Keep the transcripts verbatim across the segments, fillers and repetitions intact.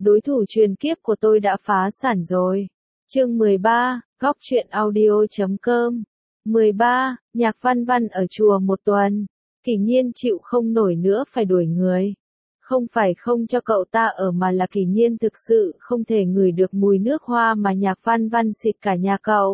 đối thủ truyền kiếp của tôi đã phá sản rồi. Chương mười ba, góc truyện audio chấm com. mười ba, Nhạc Văn Văn ở chùa một tuần. Kỷ Nhiên chịu không nổi nữa phải đuổi người. Không phải không cho cậu ta ở mà là Kỷ Nhiên thực sự không thể ngửi được mùi nước hoa mà Nhạc Văn Văn xịt cả nhà cậu.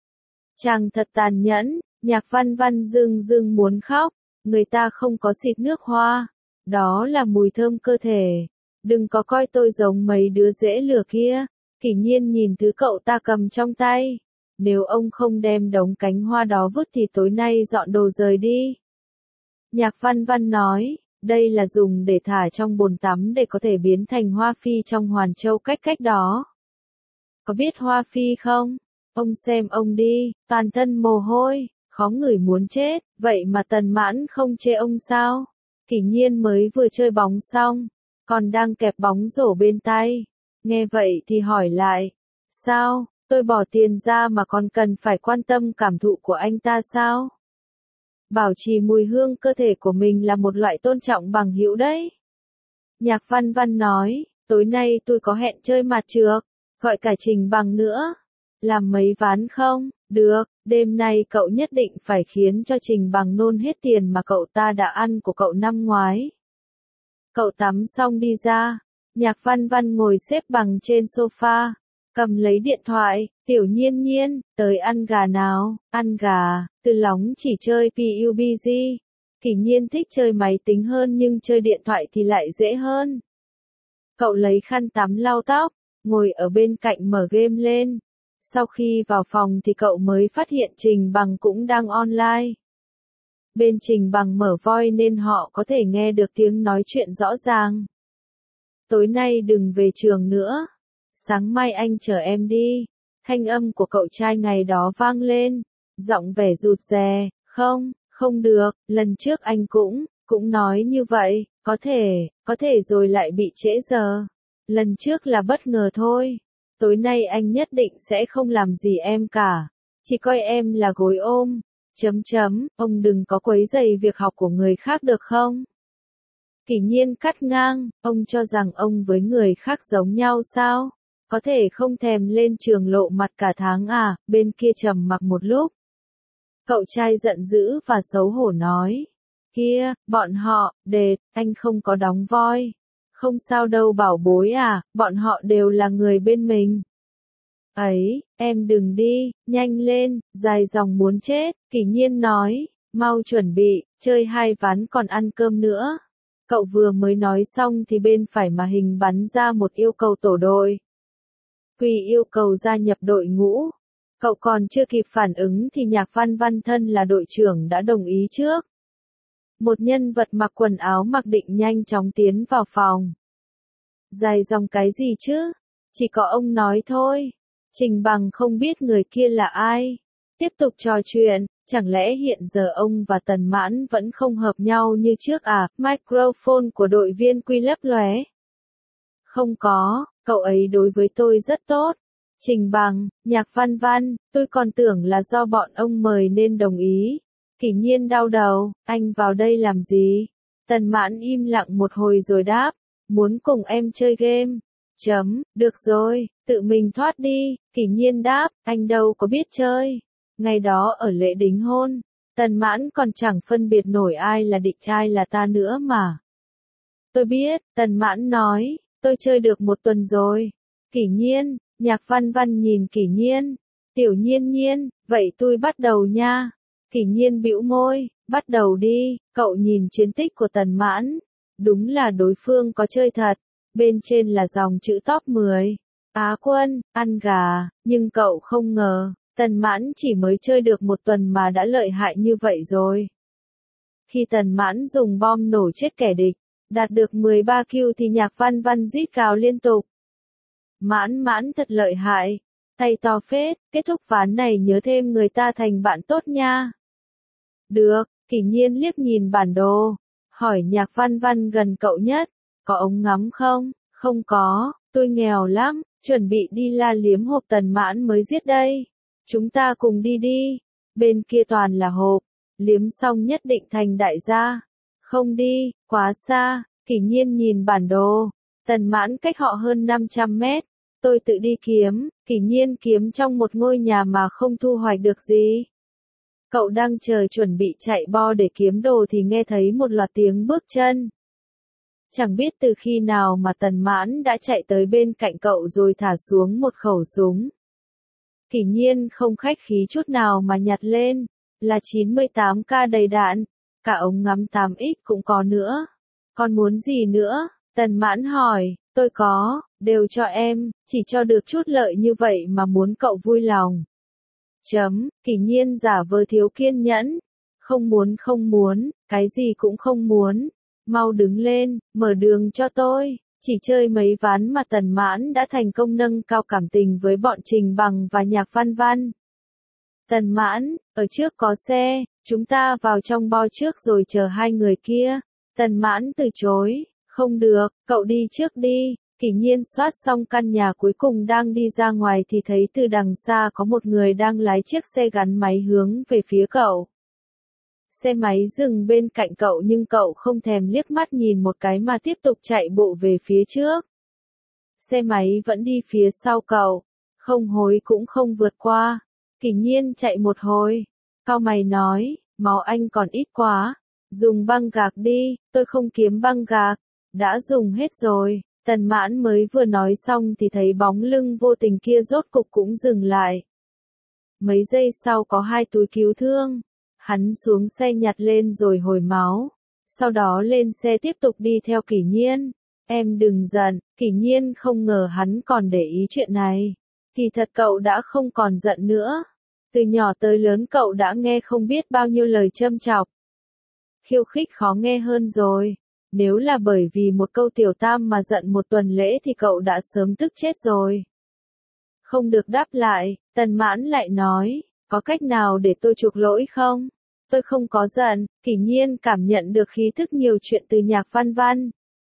Chàng thật tàn nhẫn, Nhạc Văn Văn dưng dưng muốn khóc, người ta không có xịt nước hoa, đó là mùi thơm cơ thể. Đừng có coi tôi giống mấy đứa dễ lừa kia. Kỷ Nhiên nhìn thứ cậu ta cầm trong tay. Nếu ông không đem đống cánh hoa đó vứt thì tối nay dọn đồ rời đi. Nhạc Văn Văn nói, đây là dùng để thả trong bồn tắm để có thể biến thành hoa phi trong Hoàn Châu cách cách đó. Có biết hoa phi không? Ông xem ông đi, toàn thân mồ hôi, khó ngửi muốn chết, vậy mà Tần Mãn không chê ông sao? Kỷ Nhiên mới vừa chơi bóng xong, còn đang kẹp bóng rổ bên tay. Nghe vậy thì hỏi lại, sao, tôi bỏ tiền ra mà còn cần phải quan tâm cảm thụ của anh ta sao? Bảo trì mùi hương cơ thể của mình là một loại tôn trọng bằng hữu đấy. Nhạc Văn Văn nói, tối nay tôi có hẹn chơi mặt trược, gọi cả Trình Bằng nữa. Làm mấy ván không? Được, đêm nay cậu nhất định phải khiến cho Trình Bằng nôn hết tiền mà cậu ta đã ăn của cậu năm ngoái. Cậu tắm xong đi ra, Nhạc Văn Văn ngồi xếp bằng trên sofa, cầm lấy điện thoại, Tiểu Nhiên Nhiên, tới ăn gà nào, ăn gà, Từ Lóng chỉ chơi pê u bê giê. Kỷ Nhiên thích chơi máy tính hơn nhưng chơi điện thoại thì lại dễ hơn. Cậu lấy khăn tắm lau tóc, ngồi ở bên cạnh mở game lên. Sau khi vào phòng thì cậu mới phát hiện Trình Bằng cũng đang online. Bên Trình Bằng mở voi nên họ có thể nghe được tiếng nói chuyện rõ ràng. Tối nay đừng về trường nữa. Sáng mai anh chở em đi. Thanh âm của cậu trai ngày đó vang lên. Giọng vẻ rụt rè. Không, không được, lần trước anh cũng, cũng nói như vậy. Có thể, có thể rồi lại bị trễ giờ. Lần trước là bất ngờ thôi. Tối nay anh nhất định sẽ không làm gì em cả. Chỉ coi em là gối ôm. Chấm chấm, ông đừng có quấy rầy việc học của người khác được không? Kỷ Nhiên cắt ngang, ông cho rằng ông với người khác giống nhau sao? Có thể không thèm lên trường lộ mặt cả tháng à? Bên kia trầm mặc một lúc. Cậu trai giận dữ và xấu hổ nói. Kia, bọn họ, đệt, anh không có đóng voi. Không sao đâu bảo bối à, bọn họ đều là người bên mình. Ấy, em đừng đi, nhanh lên, dài dòng muốn chết, Kỷ Nhiên nói, mau chuẩn bị, chơi hai ván còn ăn cơm nữa. Cậu vừa mới nói xong thì bên phải màn hình bắn ra một yêu cầu tổ đội. Quy yêu cầu gia nhập đội ngũ. Cậu còn chưa kịp phản ứng thì Nhạc Văn Văn thân là đội trưởng đã đồng ý trước. Một nhân vật mặc quần áo mặc định nhanh chóng tiến vào phòng. Dài dòng cái gì chứ? Chỉ có ông nói thôi. Trình Bằng không biết người kia là ai. Tiếp tục trò chuyện, chẳng lẽ hiện giờ ông và Tần Mãn vẫn không hợp nhau như trước à? Microphone của đội viên Quy lấp lóe. Không có, cậu ấy đối với tôi rất tốt. Trình Bằng, Nhạc Văn Văn, tôi còn tưởng là do bọn ông mời nên đồng ý. Kỷ Nhiên đau đầu, anh vào đây làm gì? Tần Mãn im lặng một hồi rồi đáp, muốn cùng em chơi game. Chấm, được rồi, tự mình thoát đi. Kỷ Nhiên đáp, anh đâu có biết chơi. Ngày đó ở lễ đính hôn, Tần Mãn còn chẳng phân biệt nổi ai là địch trai là ta nữa mà. Tôi biết, Tần Mãn nói, tôi chơi được một tuần rồi. Kỷ Nhiên, Nhạc Văn Văn nhìn Kỷ Nhiên. Tiểu Nhiên Nhiên, vậy tôi bắt đầu nha. Kỷ Nhiên bĩu môi, bắt đầu đi. Cậu nhìn chiến tích của Tần Mãn. Đúng là đối phương có chơi thật. Bên trên là dòng chữ top mười. Á quân, ăn gà, nhưng cậu không ngờ, Tần Mãn chỉ mới chơi được một tuần mà đã lợi hại như vậy rồi. Khi Tần Mãn dùng bom nổ chết kẻ địch, đạt được mười ba kill thì Nhạc Văn Văn rít gào liên tục. Mãn Mãn thật lợi hại, tay to phết, kết thúc ván này nhớ thêm người ta thành bạn tốt nha. Được, Kỷ Nhiên liếc nhìn bản đồ, hỏi Nhạc Văn Văn gần cậu nhất, có ống ngắm không? Không có, tôi nghèo lắm, chuẩn bị đi la liếm hộp Tần Mãn mới giết đây. Chúng ta cùng đi đi, bên kia toàn là hộp, liếm xong nhất định thành đại gia. Không đi, quá xa, Kỷ Nhiên nhìn bản đồ, Tần Mãn cách họ hơn năm trăm mét. Tôi tự đi kiếm, Kỷ Nhiên kiếm trong một ngôi nhà mà không thu hoạch được gì. Cậu đang chờ chuẩn bị chạy bo để kiếm đồ thì nghe thấy một loạt tiếng bước chân. Chẳng biết từ khi nào mà Tần Mãn đã chạy tới bên cạnh cậu rồi thả xuống một khẩu súng. Kỷ Nhiên không khách khí chút nào mà nhặt lên, là chín mươi tám ca đầy đạn, cả ống ngắm tám x cũng có nữa. Còn muốn gì nữa? Tần Mãn hỏi, tôi có, đều cho em, chỉ cho được chút lợi như vậy mà muốn cậu vui lòng. Chấm, Kỷ Nhiên giả vờ thiếu kiên nhẫn. Không muốn không muốn, cái gì cũng không muốn. Mau đứng lên, mở đường cho tôi. Chỉ chơi mấy ván mà Tần Mãn đã thành công nâng cao cảm tình với bọn Trình Bằng và Nhạc Văn Văn. Tần Mãn, ở trước có xe, chúng ta vào trong bo trước rồi chờ hai người kia. Tần Mãn từ chối, không được, cậu đi trước đi. Kỷ Nhiên soát xong căn nhà cuối cùng đang đi ra ngoài thì thấy từ đằng xa có một người đang lái chiếc xe gắn máy hướng về phía cậu. Xe máy dừng bên cạnh cậu nhưng cậu không thèm liếc mắt nhìn một cái mà tiếp tục chạy bộ về phía trước. Xe máy vẫn đi phía sau cậu, không hối cũng không vượt qua. Kỷ Nhiên chạy một hồi, cau mày nói, máu anh còn ít quá, dùng băng gạc đi, tôi không kiếm băng gạc, đã dùng hết rồi. Tần Mãn mới vừa nói xong thì thấy bóng lưng vô tình kia rốt cục cũng dừng lại. Mấy giây sau có hai túi cứu thương. Hắn xuống xe nhặt lên rồi hồi máu. Sau đó lên xe tiếp tục đi theo Kỷ Nhiên. Em đừng giận, Kỷ Nhiên không ngờ hắn còn để ý chuyện này. Kỳ thật cậu đã không còn giận nữa. Từ nhỏ tới lớn cậu đã nghe không biết bao nhiêu lời châm chọc. Khiêu khích khó nghe hơn rồi. Nếu là bởi vì một câu tiểu tam mà giận một tuần lễ thì cậu đã sớm tức chết rồi. Không được đáp lại, Tần Mãn lại nói, có cách nào để tôi chuộc lỗi không? Tôi không có giận. Kỷ Nhiên cảm nhận được khí thức nhiều chuyện từ Nhạc Văn Văn.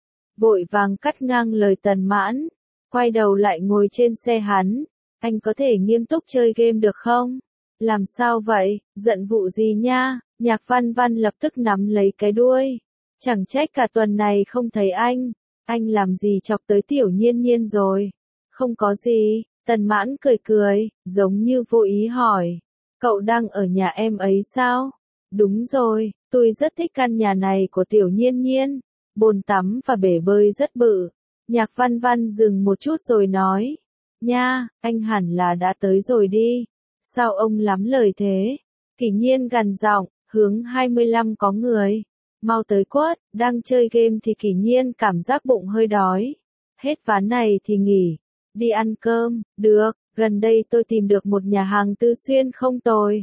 Vội vàng cắt ngang lời Tần Mãn, quay đầu lại ngồi trên xe hắn. Anh có thể nghiêm túc chơi game được không? Làm sao vậy, giận vụ gì nha? Nhạc Văn Văn lập tức nắm lấy cái đuôi. Chẳng trách cả tuần này không thấy anh. Anh làm gì chọc tới Tiểu Nhiên Nhiên rồi? Không có gì. Tần Mãn cười cười, giống như vô ý hỏi. Cậu đang ở nhà em ấy sao? Đúng rồi, tôi rất thích căn nhà này của Tiểu Nhiên Nhiên. Bồn tắm và bể bơi rất bự. Nhạc Văn Văn dừng một chút rồi nói. Nha, anh hẳn là đã tới rồi đi. Sao ông lắm lời thế? Kỷ Nhiên gằn giọng, hướng hai mươi lăm có người. Mau tới quất, đang chơi game thì Kỷ Nhiên cảm giác bụng hơi đói. Hết ván này thì nghỉ. Đi ăn cơm, được, gần đây tôi tìm được một nhà hàng Tư Xuyên không tồi.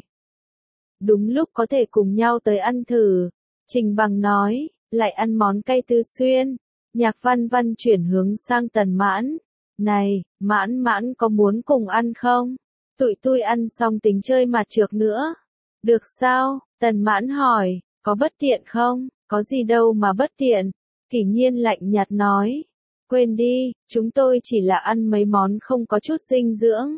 Đúng lúc có thể cùng nhau tới ăn thử. Trình Bằng nói, lại ăn món cay Tư Xuyên. Nhạc Văn Văn chuyển hướng sang Tần Mãn. Này, Mãn Mãn có muốn cùng ăn không? Tụi tôi ăn xong tính chơi mặt trược nữa. Được sao? Tần Mãn hỏi, có bất tiện không? Có gì đâu mà bất tiện. Kỷ Nhiên lạnh nhạt nói. Quên đi, chúng tôi chỉ là ăn mấy món không có chút dinh dưỡng.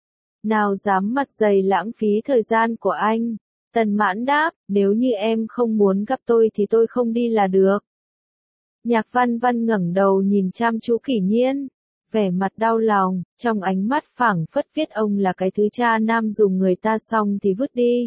Nào dám mặt dày lãng phí thời gian của anh. Tần Mãn đáp, nếu như em không muốn gặp tôi thì tôi không đi là được. Nhạc Văn Văn ngẩng đầu nhìn chăm chú Kỷ Nhiên, vẻ mặt đau lòng, trong ánh mắt phảng phất viết ông là cái thứ cha nam dùng người ta xong thì vứt đi.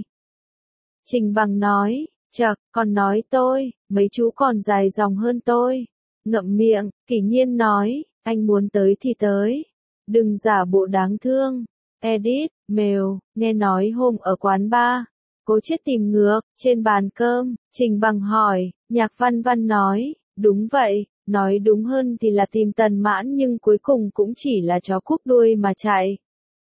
Trình Bằng nói, chậc, còn nói tôi, mấy chú còn dài dòng hơn tôi. Ngậm miệng, Kỷ Nhiên nói, anh muốn tới thì tới. Đừng giả bộ đáng thương. Edit, mail, nghe nói hôm ở quán bar. Cố chết tìm ngược, trên bàn cơm, Trình Bằng hỏi, Nhạc Văn Văn nói, đúng vậy, nói đúng hơn thì là tìm Tần Mãn nhưng cuối cùng cũng chỉ là chó cúp đuôi mà chạy.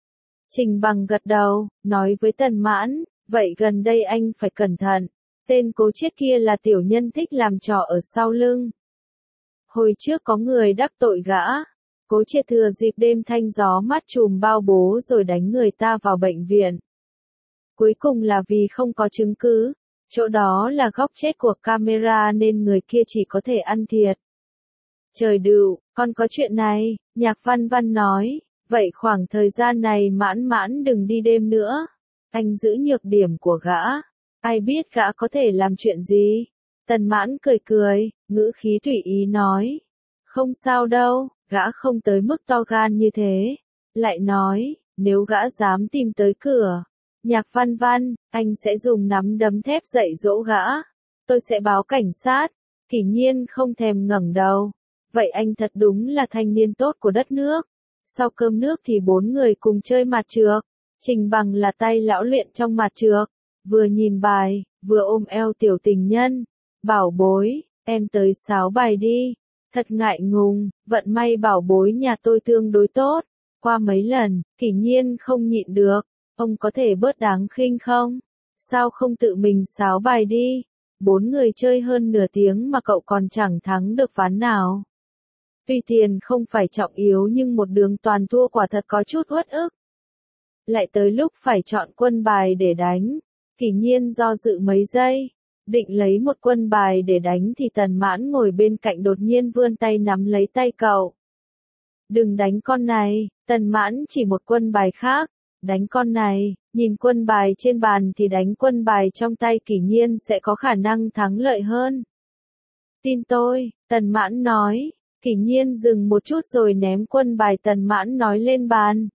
Trình Bằng gật đầu, nói với Tần Mãn, vậy gần đây anh phải cẩn thận, tên cố chết kia là tiểu nhân thích làm trò ở sau lưng. Hồi trước có người đắc tội gã, cố chết thừa dịp đêm thanh gió mát chùm bao bố rồi đánh người ta vào bệnh viện. Cuối cùng là vì không có chứng cứ, chỗ đó là góc chết của camera nên người kia chỉ có thể ăn thiệt. Trời đựu, còn có chuyện này, Nhạc Văn Văn nói, vậy khoảng thời gian này Mãn Mãn đừng đi đêm nữa. Anh giữ nhược điểm của gã, ai biết gã có thể làm chuyện gì. Tần Mãn cười cười, ngữ khí tùy ý nói. Không sao đâu, gã không tới mức to gan như thế. Lại nói, nếu gã dám tìm tới cửa, Nhạc Văn Văn, anh sẽ dùng nắm đấm thép dạy dỗ gã. Tôi sẽ báo cảnh sát. Kỷ Nhiên không thèm ngẩng đầu. Vậy anh thật đúng là thanh niên tốt của đất nước. Sau cơm nước thì bốn người cùng chơi mặt trược. Trình Bằng là tay lão luyện trong mặt trược. Vừa nhìn bài, vừa ôm eo tiểu tình nhân. Bảo bối, em tới sáo bài đi. Thật ngại ngùng, vận may bảo bối nhà tôi tương đối tốt. Qua mấy lần, Kỷ Nhiên không nhịn được. Ông có thể bớt đáng khinh không? Sao không tự mình sáo bài đi? Bốn người chơi hơn nửa tiếng mà cậu còn chẳng thắng được ván nào. Tuy tiền không phải trọng yếu nhưng một đường toàn thua quả thật có chút uất ức. Lại tới lúc phải chọn quân bài để đánh. Kỷ Nhiên do dự mấy giây. Định lấy một quân bài để đánh thì Tần Mãn ngồi bên cạnh đột nhiên vươn tay nắm lấy tay cậu. Đừng đánh con này, Tần Mãn chỉ một quân bài khác. Đánh con này, nhìn quân bài trên bàn thì đánh quân bài trong tay Kỷ Nhiên sẽ có khả năng thắng lợi hơn. Tin tôi, Tần Mãn nói. Kỷ Nhiên dừng một chút rồi ném quân bài Tần Mãn nói lên bàn.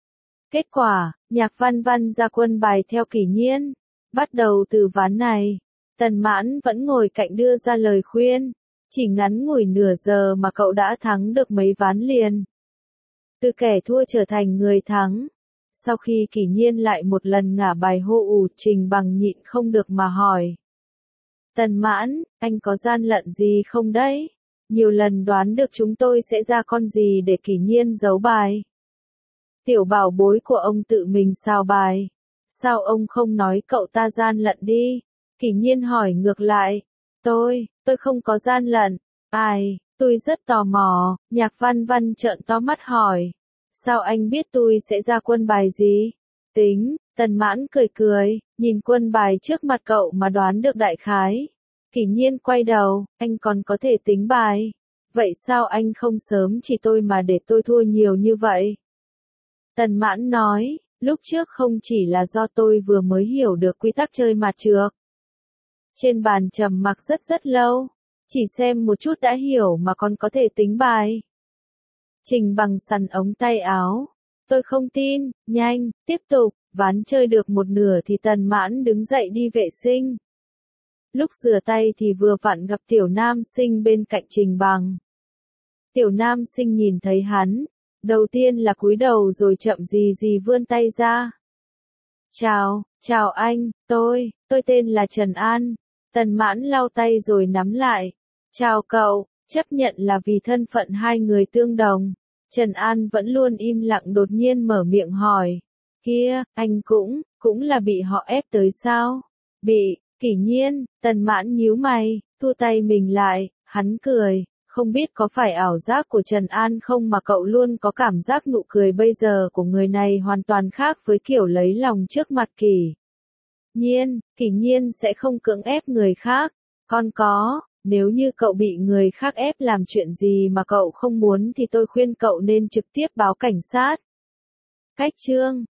Kết quả, Nhạc Văn Văn ra quân bài theo Kỷ Nhiên. Bắt đầu từ ván này, Tần Mãn vẫn ngồi cạnh đưa ra lời khuyên. Chỉ ngắn ngủi nửa giờ mà cậu đã thắng được mấy ván liền. Từ kẻ thua trở thành người thắng. Sau khi Kỷ Nhiên lại một lần ngả bài hô ù, Trình Bằng nhịn không được mà hỏi. Tần Mãn, anh có gian lận gì không đấy? Nhiều lần đoán được chúng tôi sẽ ra con gì để Kỷ Nhiên giấu bài. Tiểu bảo bối của ông tự mình sao bài. Sao ông không nói cậu ta gian lận đi? Kỷ Nhiên hỏi ngược lại. Tôi, tôi không có gian lận. Ai, tôi rất tò mò. Nhạc Văn Văn trợn to mắt hỏi. Sao anh biết tôi sẽ ra quân bài gì? Tính, Tần Mãn cười cười, nhìn quân bài trước mặt cậu mà đoán được đại khái. Kỷ Nhiên quay đầu, anh còn có thể tính bài. Vậy sao anh không sớm chỉ tôi mà để tôi thua nhiều như vậy? Tần Mãn nói, lúc trước không chỉ là do tôi vừa mới hiểu được quy tắc chơi mặt trược. Trên bàn trầm mặc rất rất lâu, chỉ xem một chút đã hiểu mà còn có thể tính bài. Trình Bằng sắn ống tay áo. Tôi không tin, nhanh, tiếp tục, ván chơi được một nửa thì Tần Mãn đứng dậy đi vệ sinh. Lúc rửa tay thì vừa vặn gặp Tiểu Nam Sinh bên cạnh Trình Bằng. Tiểu Nam Sinh nhìn thấy hắn, đầu tiên là cúi đầu rồi chậm gì gì vươn tay ra. Chào, chào anh, tôi, tôi tên là Trần An. Tần Mãn lau tay rồi nắm lại. Chào cậu, chấp nhận là vì thân phận hai người tương đồng. Trần An vẫn luôn im lặng đột nhiên mở miệng hỏi. Kia, anh cũng, cũng là bị họ ép tới sao? Bị, Kỷ Nhiên, Tần Mãn nhíu mày, thu tay mình lại, hắn cười. Không biết có phải ảo giác của Trần An không mà cậu luôn có cảm giác nụ cười bây giờ của người này hoàn toàn khác với kiểu lấy lòng trước mặt Kỷ Nhiên. Kỷ Nhiên sẽ không cưỡng ép người khác. Còn có, nếu như cậu bị người khác ép làm chuyện gì mà cậu không muốn thì tôi khuyên cậu nên trực tiếp báo cảnh sát. Cách chương